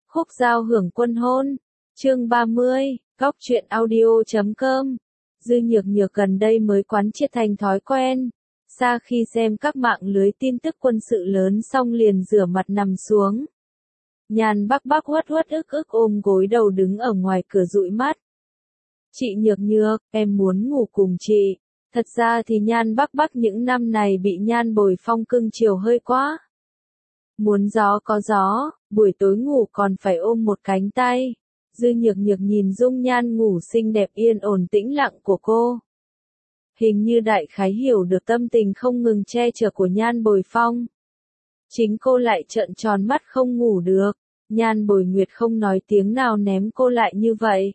Khúc Giao hưởng quân hôn. Chương 30, Góc truyện audio.com. Dư Nhược Nhược gần đây mới quán triệt thành thói quen. Sau khi xem các mạng lưới tin tức quân sự lớn xong liền rửa mặt nằm xuống. Nhan Bắc Bắc uất uất ức ức ôm gối đầu đứng ở ngoài cửa dụi mắt. Chị Nhược Nhược, em muốn ngủ cùng chị. Thật ra thì Nhan Bắc Bắc những năm này bị Nhan Bồi Phong cưng chiều hơi quá. Muốn gió có gió, buổi tối ngủ còn phải ôm một cánh tay. Dư Nhược Nhược nhìn dung nhan ngủ xinh đẹp yên ổn tĩnh lặng của cô. Hình như đại khái hiểu được tâm tình không ngừng che chở của Nhan Bồi Phong. Chính cô lại trợn tròn mắt không ngủ được. Nhan Bồi Nguyệt không nói tiếng nào ném cô lại như vậy.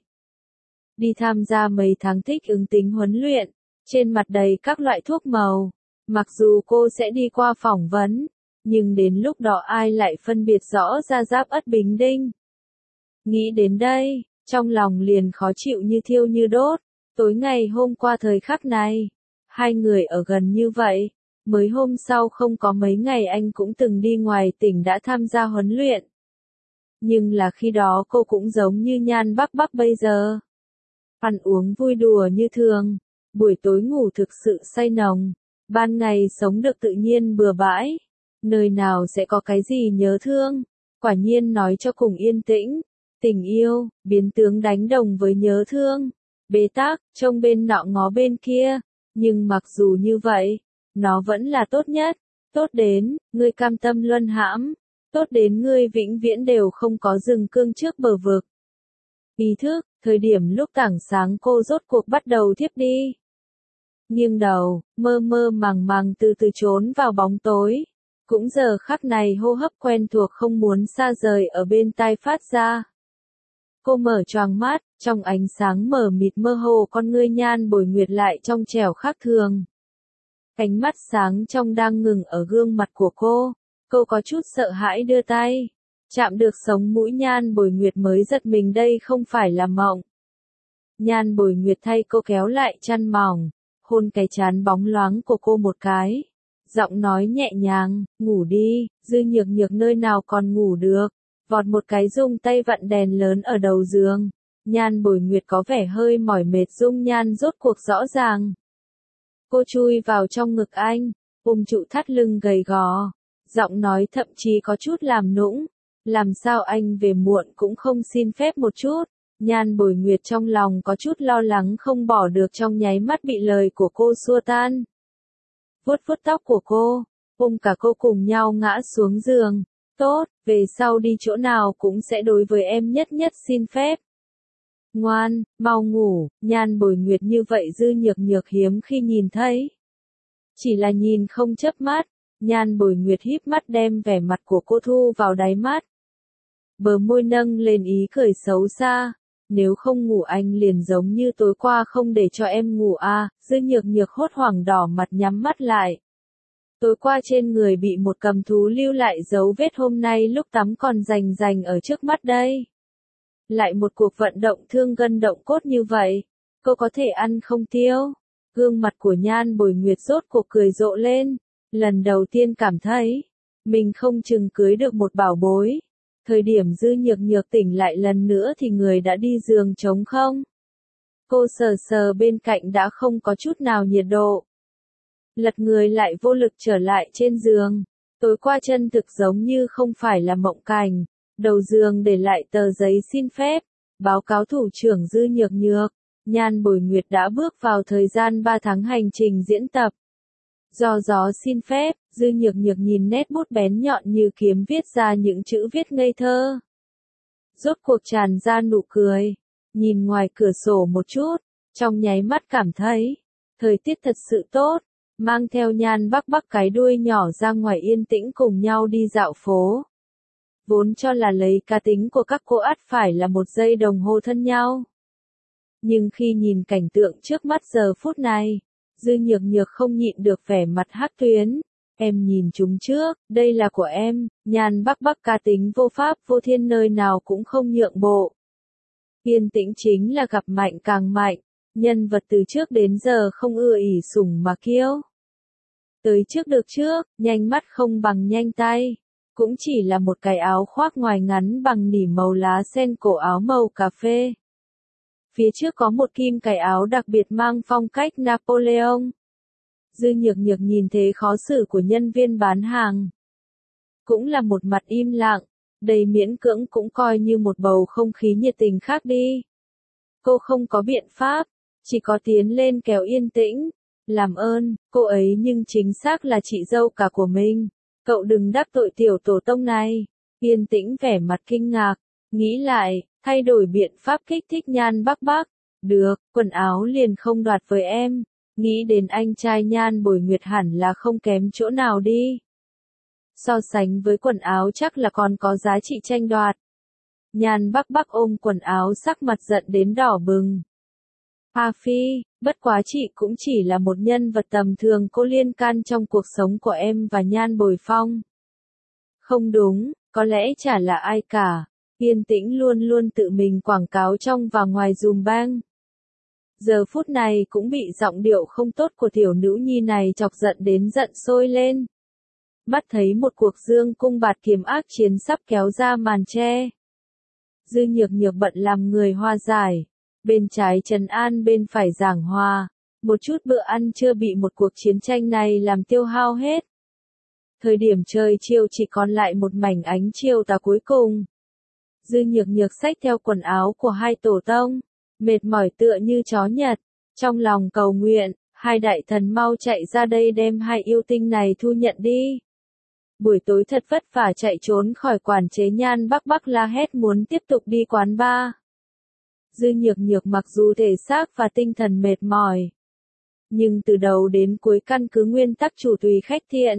Đi tham gia mấy tháng thích ứng tính huấn luyện, trên mặt đầy các loại thuốc màu. Mặc dù cô sẽ đi qua phỏng vấn, nhưng đến lúc đó ai lại phân biệt rõ ra Giáp Ất Bình Đinh. Nghĩ đến đây, trong lòng liền khó chịu như thiêu như đốt. Tối ngày hôm qua thời khắc này, hai người ở gần như vậy. Mới hôm sau không có mấy ngày anh cũng từng đi ngoài tỉnh đã tham gia huấn luyện. Nhưng là khi đó cô cũng giống như Nhan Bắc Bắc bây giờ. Ăn uống vui đùa như thường, buổi tối ngủ thực sự say nồng, ban ngày sống được tự nhiên bừa bãi. Nơi nào sẽ có cái gì nhớ thương, quả nhiên nói cho cùng yên tĩnh. Tình yêu, biến tướng đánh đồng với nhớ thương. Bế tắc, trông bên nọ ngó bên kia. Nhưng mặc dù như vậy, nó vẫn là tốt nhất. Tốt đến, ngươi cam tâm luân hãm. Tốt đến ngươi vĩnh viễn đều không có dừng cương trước bờ vực. Ý thức, thời điểm lúc tảng sáng cô rốt cuộc bắt đầu thiếp đi. Nghiêng đầu, mơ mơ màng màng từ từ trốn vào bóng tối. Cũng giờ khắc này hô hấp quen thuộc không muốn xa rời ở bên tai phát ra. Cô mở choàng mắt, trong ánh sáng mờ mịt mơ hồ con ngươi Nhan Bồi Nguyệt lại trong trẻo khác thường. Ánh mắt sáng trong đang ngừng ở gương mặt của cô có chút sợ hãi đưa tay. Chạm được sống mũi Nhan Bồi Nguyệt mới giật mình đây không phải là mộng. Nhan Bồi Nguyệt thay cô kéo lại chăn mỏng, hôn cái trán bóng loáng của cô một cái. Giọng nói nhẹ nhàng, ngủ đi. Dư Nhược Nhược nơi nào còn ngủ được. Vọt một cái dùng tay vặn đèn lớn ở đầu giường. Nhan Bồi Nguyệt có vẻ hơi mỏi mệt dung nhan rốt cuộc rõ ràng. Cô chui vào trong ngực anh, ôm trụ thắt lưng gầy gò. Giọng nói thậm chí có chút làm nũng. Làm sao anh về muộn cũng không xin phép một chút. Nhan Bồi Nguyệt trong lòng có chút lo lắng không bỏ được trong nháy mắt bị lời của cô xua tan. Vuốt vuốt tóc của cô, ôm cả cô cùng nhau ngã xuống giường. Tốt, về sau đi chỗ nào cũng sẽ đối với em nhất nhất xin phép. Ngoan, mau ngủ. Nhan Bồi Nguyệt như vậy Dư Nhược Nhược hiếm khi nhìn thấy. Chỉ là nhìn không chớp mắt, Nhan Bồi Nguyệt híp mắt đem vẻ mặt của cô thu vào đáy mắt. Bờ môi nâng lên ý cười xấu xa. Nếu không ngủ anh liền giống như tối qua không để cho em ngủ à. Dư Nhược Nhược hốt hoảng đỏ mặt nhắm mắt lại. Tối qua trên người bị một cầm thú lưu lại dấu vết hôm nay lúc tắm còn rành ở trước mắt đây. Lại một cuộc vận động thương gân động cốt như vậy, cô có thể ăn không tiêu. Gương mặt của Nhan Bồi Nguyệt rốt cuộc cười rộ lên, lần đầu tiên cảm thấy, mình không chừng cưới được một bảo bối. Thời điểm Dư Nhược Nhược tỉnh lại lần nữa thì người đã đi giường trống không. Cô sờ sờ bên cạnh đã không có chút nào nhiệt độ. Lật người lại vô lực trở lại trên giường. Tối qua chân thực giống như không phải là mộng cảnh. Đầu giường để lại tờ giấy xin phép. Báo cáo thủ trưởng Dư Nhược Nhược. Nhan Bồi Nguyệt đã bước vào thời gian 3 tháng hành trình diễn tập. Do gió xin phép, Dư Nhược Nhược nhìn nét bút bén nhọn như kiếm viết ra những chữ viết ngây thơ. Rốt cuộc tràn ra nụ cười. Nhìn ngoài cửa sổ một chút, trong nháy mắt cảm thấy, thời tiết thật sự tốt. Mang theo Nhan Bắc Bắc cái đuôi nhỏ ra ngoài yên tĩnh cùng nhau đi dạo phố. Vốn cho là lấy cá tính của các cô ắt phải là một giây đồng hồ thân nhau. Nhưng khi nhìn cảnh tượng trước mắt giờ phút này, Dư Nhược Nhược không nhịn được vẻ mặt hắc tuyến. Em nhìn chúng trước, đây là của em. Nhan Bắc Bắc cá tính vô pháp vô thiên nơi nào cũng không nhượng bộ. Yên tĩnh chính là gặp mạnh càng mạnh. Nhân vật từ trước đến giờ không ưa ỉ sủng mà kiêu. Tới trước được trước, nhanh mắt không bằng nhanh tay. Cũng chỉ là một cái áo khoác ngoài ngắn bằng nỉ màu lá sen, cổ áo màu cà phê. Phía trước có một kim cài áo đặc biệt mang phong cách Napoleon. Dư Nhược Nhược nhìn thế khó xử của nhân viên bán hàng. Cũng là một mặt im lặng, đầy miễn cưỡng, cũng coi như một bầu không khí nhiệt tình khác đi. Cô không có biện pháp, chỉ có tiến lên kéo Yên Tĩnh. Làm ơn, cô ấy nhưng chính xác là chị dâu cả của mình. Cậu đừng đắc tội tiểu tổ tông này. Yên Tĩnh vẻ mặt kinh ngạc, nghĩ lại, thay đổi biện pháp kích thích Nhan Bắc Bắc. Được, quần áo liền không đoạt với em. Nghĩ đến anh trai Nhan Bồi Nguyệt hẳn là không kém chỗ nào đi. So sánh với quần áo chắc là còn có giá trị tranh đoạt. Nhan Bắc Bắc ôm quần áo, sắc mặt giận đến đỏ bừng. A Phi, bất quá chị cũng chỉ là một nhân vật tầm thường, cô liên can trong cuộc sống của em và Nhan Bồi Phong. Không đúng, có lẽ chả là ai cả. Yên Tĩnh luôn luôn tự mình quảng cáo trong và ngoài dùm bang. Giờ phút này cũng bị giọng điệu không tốt của tiểu nữ nhi này chọc giận đến giận sôi lên. Mắt thấy một cuộc dương cung bạt kiếm ác chiến sắp kéo ra màn che. Dư Nhược Nhược bận làm người hòa giải. Bên trái trấn an, bên phải giảng hòa. Một chút bữa ăn chưa bị một cuộc chiến tranh này làm tiêu hao hết. Thời điểm trời chiều chỉ còn lại một mảnh ánh chiều tà cuối cùng. Dư Nhược Nhược xách theo quần áo của hai tổ tông, mệt mỏi tựa như chó Nhật, trong lòng cầu nguyện, hai đại thần mau chạy ra đây đem hai yêu tinh này thu nhận đi. Buổi tối thật vất vả chạy trốn khỏi quản chế, Nhan Bắc Bắc la hét muốn tiếp tục đi quán bar. Dư Nhược Nhược mặc dù thể xác và tinh thần mệt mỏi, nhưng từ đầu đến cuối căn cứ nguyên tắc chủ tùy khách thiện.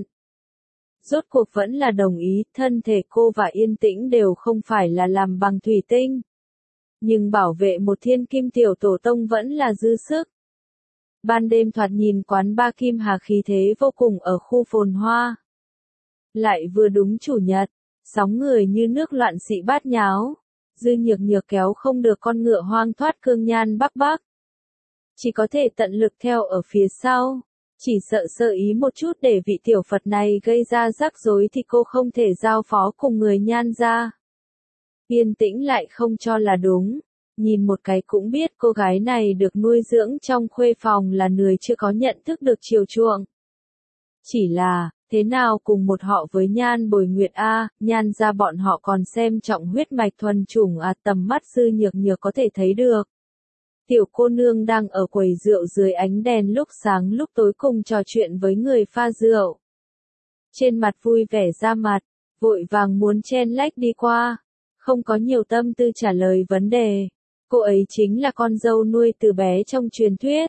Rốt cuộc vẫn là đồng ý, thân thể cô và Yên Tĩnh đều không phải là làm bằng thủy tinh. Nhưng bảo vệ một thiên kim tiểu tổ tông vẫn là dư sức. Ban đêm thoạt nhìn quán bar Kim Hà khí thế vô cùng ở khu phồn hoa. Lại vừa đúng chủ nhật, sóng người như nước loạn xị bát nháo. Dư Nhược Nhược kéo không được con ngựa hoang thoát cương Nhan Bắc Bắc. Chỉ có thể tận lực theo ở phía sau. Chỉ sợ sơ ý một chút để vị tiểu Phật này gây ra rắc rối thì cô không thể giao phó cùng người Nhan ra. Yên Tĩnh lại không cho là đúng. Nhìn một cái cũng biết cô gái này được nuôi dưỡng trong khuê phòng là người chưa có nhận thức được chiều chuộng. Chỉ là, thế nào cùng một họ với Nhan Bồi Nguyệt a, Nhan ra bọn họ còn xem trọng huyết mạch thuần chủng à, tầm mắt Dư Nhược Nhược có thể thấy được. Tiểu cô nương đang ở quầy rượu dưới ánh đèn lúc sáng lúc tối cùng trò chuyện với người pha rượu. Trên mặt vui vẻ ra mặt, vội vàng muốn chen lách đi qua, không có nhiều tâm tư trả lời vấn đề. Cô ấy chính là con dâu nuôi từ bé trong truyền thuyết.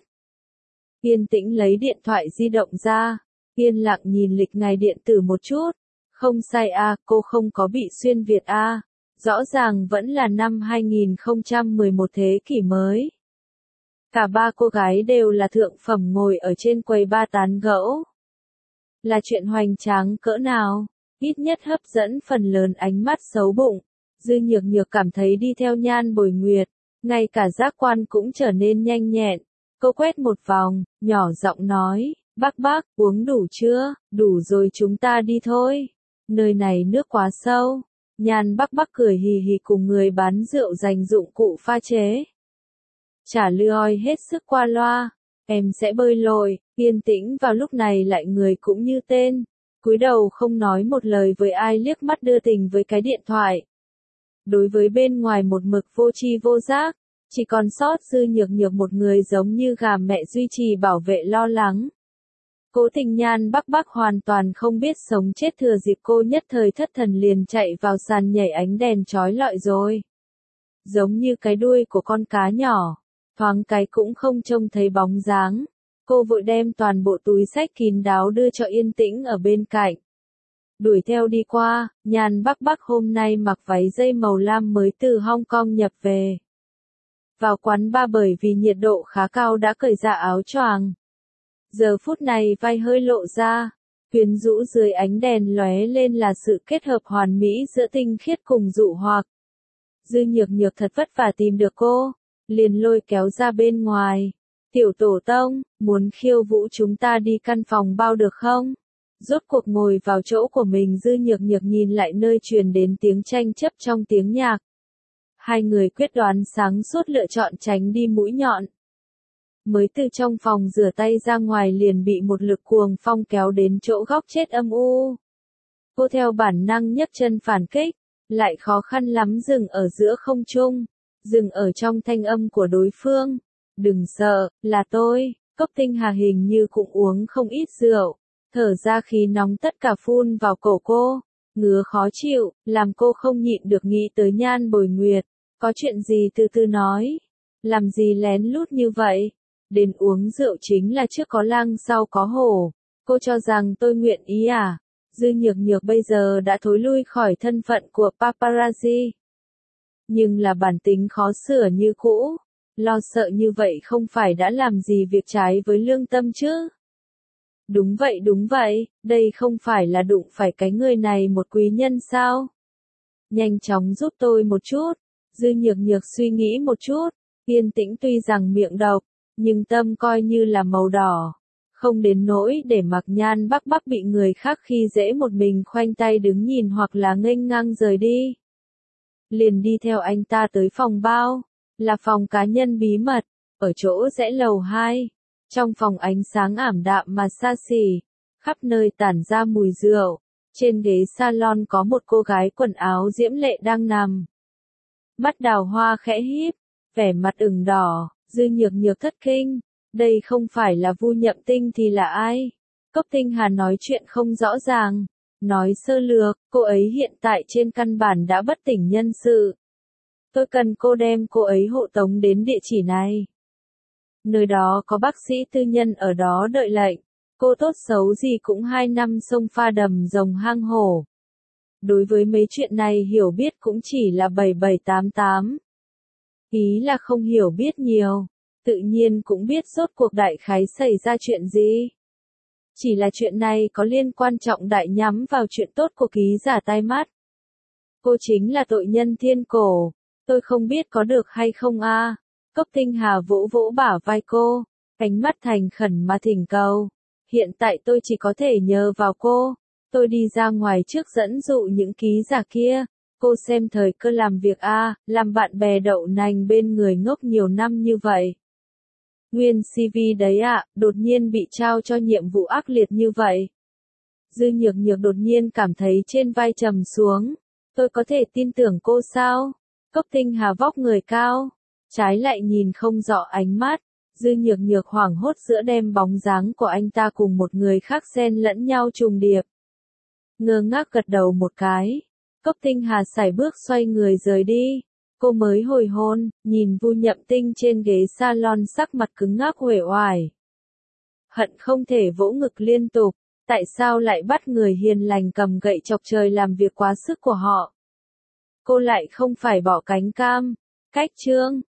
Yên Tĩnh lấy điện thoại di động ra, yên lặng nhìn lịch ngày điện tử một chút. Không sai a, cô không có bị xuyên Việt a. Rõ ràng vẫn là năm 2011 thế kỷ mới. Cả ba cô gái đều là thượng phẩm ngồi ở trên quầy ba tán gẫu. Là chuyện hoành tráng cỡ nào, ít nhất hấp dẫn phần lớn ánh mắt xấu bụng. Dư Nhược Nhược cảm thấy đi theo Nhan Bồi Nguyệt, ngay cả giác quan cũng trở nên nhanh nhẹn. Cô quét một vòng, nhỏ giọng nói, Bắc Bắc, uống đủ chưa? Đủ rồi, chúng ta đi thôi. Nơi này nước quá sâu. Nhan Bắc Bắc cười hì hì cùng người bán rượu dành dụng cụ pha chế. Chả lươi hết sức qua loa. Em sẽ bơi lội. Yên Tĩnh vào lúc này lại người cũng như tên. Cúi đầu không nói một lời với ai, liếc mắt đưa tình với cái điện thoại. Đối với bên ngoài một mực vô tri vô giác, chỉ còn sót Dư Nhược Nhược một người giống như gà mẹ duy trì bảo vệ lo lắng. Cố Tình Nhan Bắc Bắc hoàn toàn không biết sống chết, thừa dịp cô nhất thời thất thần liền chạy vào sàn nhảy ánh đèn chói lọi rồi. Giống như cái đuôi của con cá nhỏ, thoáng cái cũng không trông thấy bóng dáng. Cô vội đem toàn bộ túi xách kín đáo đưa cho Yên Tĩnh ở bên cạnh. Đuổi theo đi qua, Nhan Bắc Bắc hôm nay mặc váy dây màu lam mới từ Hong Kong nhập về. Vào quán bar bởi vì nhiệt độ khá cao đã cởi ra áo choàng. Giờ phút này vai hơi lộ ra, quyến rũ dưới ánh đèn lóe lên là sự kết hợp hoàn mỹ giữa tinh khiết cùng dụ hoặc. Dư Nhược Nhược thật vất vả tìm được cô, liền lôi kéo ra bên ngoài. Tiểu tổ tông, muốn khiêu vũ chúng ta đi căn phòng bao được không? Rốt cuộc ngồi vào chỗ của mình, Dư Nhược Nhược nhìn lại nơi truyền đến tiếng tranh chấp trong tiếng nhạc. Hai người quyết đoán sáng suốt lựa chọn tránh đi mũi nhọn. Mới từ trong phòng rửa tay ra ngoài liền bị một lực cuồng phong kéo đến chỗ góc chết âm u. Cô theo bản năng nhấc chân phản kích, lại khó khăn lắm dừng ở giữa không trung, dừng ở trong thanh âm của đối phương. Đừng sợ, là tôi. Cốc Tinh Hà hình như cũng uống không ít rượu, thở ra khí nóng tất cả phun vào cổ cô, ngứa khó chịu, làm cô không nhịn được nghĩ tới Nhan Bồi Nguyệt. Có chuyện gì từ từ nói, làm gì lén lút như vậy, đến uống rượu chính là trước có lăng sau có hổ, cô cho rằng tôi nguyện ý à? Dư Nhược Nhược bây giờ đã thối lui khỏi thân phận của paparazzi. Nhưng là bản tính khó sửa như cũ, lo sợ như vậy không phải đã làm gì việc trái với lương tâm chứ? Đúng vậy, đây không phải là đụng phải cái người này một quý nhân sao? Nhanh chóng giúp tôi một chút. Dư Nhược Nhược suy nghĩ một chút, yên tĩnh tuy rằng miệng độc, nhưng tâm coi như là màu đỏ. Không đến nỗi để mặc Nhan Bắc Bắc bị người khác khi dễ một mình khoanh tay đứng nhìn hoặc là nghênh ngang rời đi. Liền đi theo anh ta tới phòng bao, là phòng cá nhân bí mật, ở chỗ rẽ lầu 2. Trong phòng ánh sáng ảm đạm mà xa xỉ, khắp nơi tản ra mùi rượu. Trên ghế salon có một cô gái quần áo diễm lệ đang nằm. Mắt đào hoa khẽ híp, vẻ mặt ửng đỏ. Dư Nhược Nhược thất kinh, đây không phải là Vu Nhậm Tinh thì là ai? Cốc Tinh Hà nói chuyện không rõ ràng, nói sơ lược, cô ấy hiện tại trên căn bản đã bất tỉnh nhân sự. Tôi cần cô đem cô ấy hộ tống đến địa chỉ này. Nơi đó có bác sĩ tư nhân ở đó đợi lệnh, cô tốt xấu gì cũng 2 năm sông pha đầm rồng hang hổ. Đối với mấy chuyện này hiểu biết cũng chỉ là 7788. Ý là không hiểu biết nhiều, tự nhiên cũng biết rốt cuộc đại khái xảy ra chuyện gì. Chỉ là chuyện này có liên quan trọng đại nhắm vào chuyện tốt của ký giả tai mắt. Cô chính là tội nhân thiên cổ, tôi không biết có được hay không a. Cốc Tinh Hà vỗ vỗ bả vai cô, ánh mắt thành khẩn mà thỉnh cầu. Hiện tại tôi chỉ có thể nhờ vào cô, tôi đi ra ngoài trước dẫn dụ những ký giả kia. Cô xem thời cơ làm việc a, làm bạn bè đậu nành bên người ngốc nhiều năm như vậy. Nguyên CV đấy ạ, đột nhiên bị trao cho nhiệm vụ ác liệt như vậy. Dư Nhược Nhược đột nhiên cảm thấy trên vai trầm xuống. Tôi có thể tin tưởng cô sao? Cốc Tinh Hà vóc người cao, trái lại nhìn không rõ ánh mắt. Dư Nhược Nhược hoảng hốt giữa đem bóng dáng của anh ta cùng một người khác xen lẫn nhau trùng điệp. Ngơ ngác gật đầu một cái. Cốc Tinh Hà sải bước xoay người rời đi. Cô mới hồi hôn, nhìn Vu Nhậm Tinh trên ghế salon sắc mặt cứng ngắc uể oải. Hận không thể vỗ ngực liên tục, tại sao lại bắt người hiền lành cầm gậy chọc trời làm việc quá sức của họ? Cô lại không phải bỏ cánh cam. Cách chương